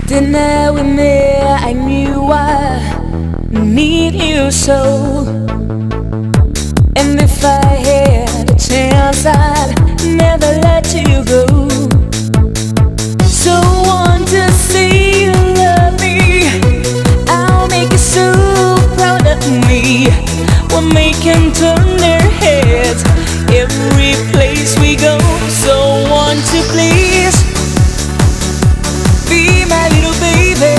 The night we met, I knew I need you so. And if I had a chance, I'd never let you go. So want to see you love me, I'll make you so proud of me. We'll make them turn their heads every place we go. So want to please be my little baby,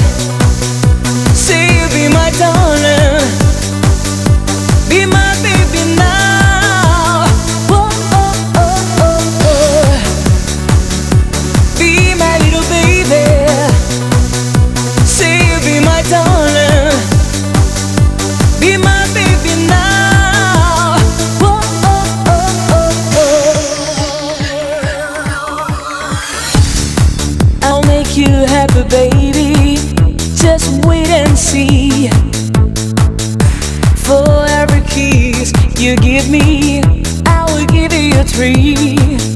say you be my darling, be my baby now. Oh, oh, oh, oh, oh. Be my little baby, say you be my darling, be my baby now. Oh, oh, oh, oh, oh. I'll make you happy, baby, just wait and see. For every kiss you give me, I will give you 3.